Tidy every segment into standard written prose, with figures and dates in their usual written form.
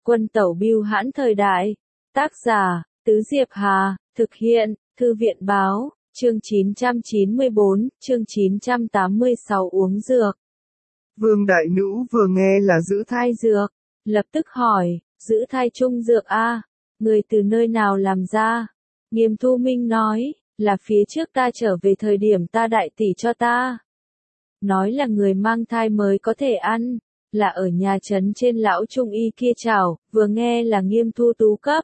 Quân tẩu bưu hãn thời đại. Tác giả, Tứ Diệp Hà, thực hiện, Thư viện báo, chương 994, chương 986 uống dược. Vương Đại Nữ vừa nghe là giữ thai dược, lập tức hỏi, giữ thai chung dược a, người từ nơi nào làm ra? Nghiêm Thu Minh nói, là phía trước ta trở về thời điểm ta đại tỷ cho ta. Nói là người mang thai mới có thể ăn, là ở nhà trấn trên lão trung y kia chảo, vừa nghe là Nghiêm Thu Tú cấp.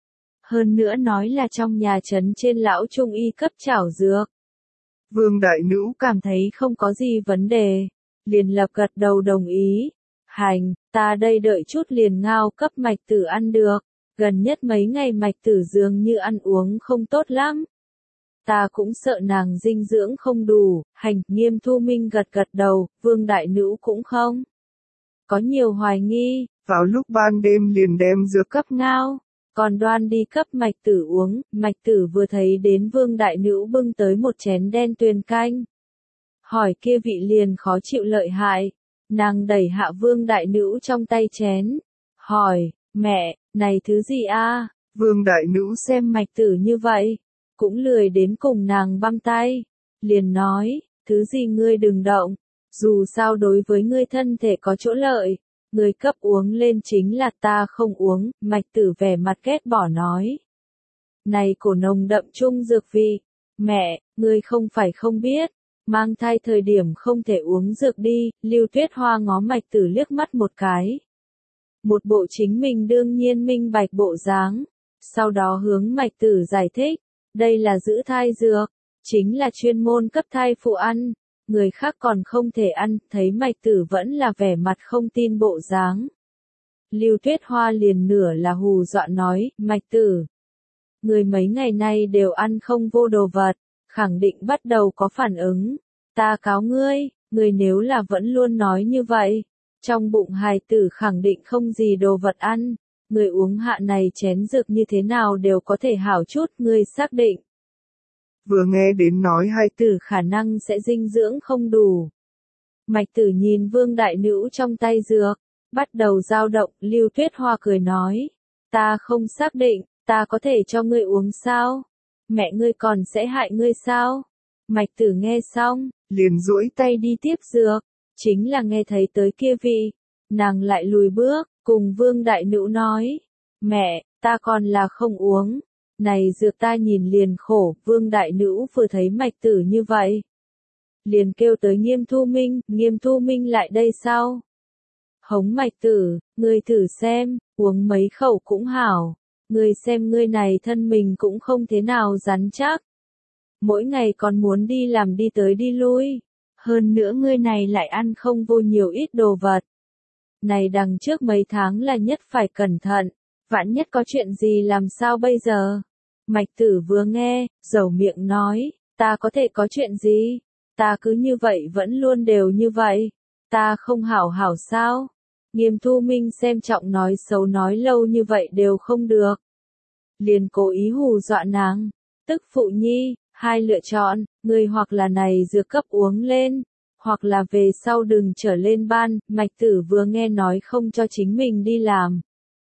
Hơn nữa nói là trong nhà trấn trên lão trung y cấp chảo dược. Vương Đại Nữ cảm thấy không có gì vấn đề, liền lập gật đầu đồng ý. Hành, ta đây đợi chút liền ngao cấp Mạch Tử ăn được, gần nhất mấy ngày Mạch Tử dường như ăn uống không tốt lắm. Ta cũng sợ nàng dinh dưỡng không đủ, hành, Nghiêm Thu Minh gật gật đầu, Vương Đại Nữ cũng không có nhiều hoài nghi. Vào lúc ban đêm liền đem dược cấp ngao, còn đoan đi cấp Mạch Tử uống. Mạch Tử vừa thấy đến Vương Đại Nữ bưng tới một chén đen tuyền canh, hỏi kia vị liền khó chịu lợi hại. Nàng đẩy hạ Vương Đại Nữ trong tay chén, hỏi, mẹ, này thứ gì a? Vương Đại Nữ xem Mạch Tử như vậy, cũng lười đến cùng nàng băm tay, liền nói, thứ gì ngươi đừng động, dù sao đối với ngươi thân thể có chỗ lợi, ngươi cấp uống lên chính là ta không uống. Mạch Tử vẻ mặt ghét bỏ nói, này cổ nồng đậm chung dược vị, mẹ, ngươi không phải không biết, mang thai thời điểm không thể uống dược đi. Lưu Tuyết Hoa ngó Mạch Tử liếc mắt một cái, một bộ chính mình đương nhiên minh bạch bộ dáng, sau đó hướng Mạch Tử giải thích, đây là giữ thai dược, chính là chuyên môn cấp thai phụ ăn, người khác còn không thể ăn. Thấy Mạch Tử vẫn là vẻ mặt không tin bộ dáng, Lưu Tuyết Hoa liền nửa là hù dọa nói, Mạch Tử, người mấy ngày nay đều ăn không vô đồ vật, khẳng định bắt đầu có phản ứng, ta cáo ngươi, người nếu là vẫn luôn nói như vậy, trong bụng hài tử khẳng định không gì đồ vật ăn, người uống hạ này chén dược như thế nào đều có thể hảo chút. Ngươi xác định? Vừa nghe đến nói hài tử khả năng sẽ dinh dưỡng không đủ. Mạch Tử nhìn Vương Đại Nữ trong tay dược, bắt đầu dao động. Lưu Tuyết Hoa cười nói, ta không xác định, ta có thể cho ngươi uống sao? Mẹ ngươi còn sẽ hại ngươi sao? Mạch Tử nghe xong, liền duỗi tay đi tiếp dược, chính là nghe thấy tới kia vị, nàng lại lùi bước, cùng Vương Đại Nữ nói, mẹ, ta còn là không uống, này dược ta nhìn liền khổ. Vương Đại Nữ vừa thấy Mạch Tử như vậy, liền kêu tới Nghiêm Thu Minh. Nghiêm Thu Minh lại đây sao? Hống Mạch Tử, ngươi thử xem, uống mấy khẩu cũng hảo, ngươi xem ngươi này thân mình cũng không thế nào rắn chắc, mỗi ngày còn muốn đi làm đi tới đi lui, hơn nữa ngươi này lại ăn không vô nhiều ít đồ vật. Này đằng trước mấy tháng là nhất phải cẩn thận, vạn nhất có chuyện gì làm sao bây giờ? Mạch Tử vừa nghe, dầu miệng nói, ta có thể có chuyện gì? Ta cứ như vậy vẫn luôn đều như vậy, ta không hảo hảo sao? Nghiêm Thu Minh xem trọng nói xấu nói lâu như vậy đều không được, liền cố ý hù dọa nàng. Tức phụ nhi, hai lựa chọn, ngươi hoặc là này dược cấp uống lên, hoặc là về sau đừng trở lên ban. Mạch Tử vừa nghe nói không cho chính mình đi làm,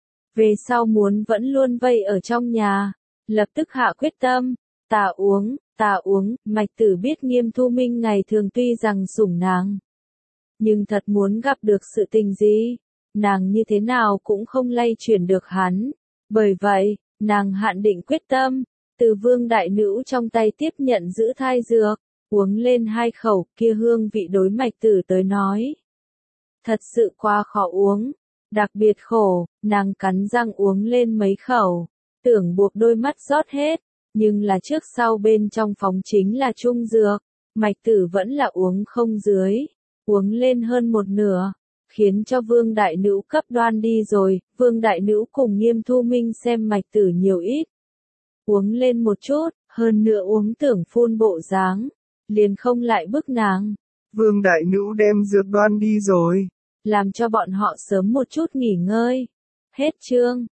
về sau muốn vẫn luôn vây ở trong nhà, lập tức hạ quyết tâm, ta uống, ta uống. Mạch Tử biết Nghiêm Thu Minh ngày thường tuy rằng sủng nàng, nhưng thật muốn gặp được sự tình gì, nàng như thế nào cũng không lay chuyển được hắn, bởi vậy, nàng hạn định quyết tâm, từ Vương Đại Nữ trong tay tiếp nhận giữ thai dược, uống lên hai khẩu. Kia hương vị đối Mạch Tử tới nói, thật sự quá khó uống, đặc biệt khổ. Nàng cắn răng uống lên mấy khẩu, tưởng buộc đôi mắt rót hết, nhưng là trước sau bên trong phóng chính là chung dược, Mạch Tử vẫn là uống không dưới, uống lên hơn một nửa, khiến cho Vương Đại Nữ cấp đoan đi rồi. Vương Đại Nữ cùng Nghiêm Thu Minh xem Mạch Tử nhiều ít, uống lên một chút, hơn nữa uống tưởng phun bộ dáng, liền không lại bức nàng. Vương Đại Nữ đem dược đoan đi rồi, làm cho bọn họ sớm một chút nghỉ ngơi. Hết chương.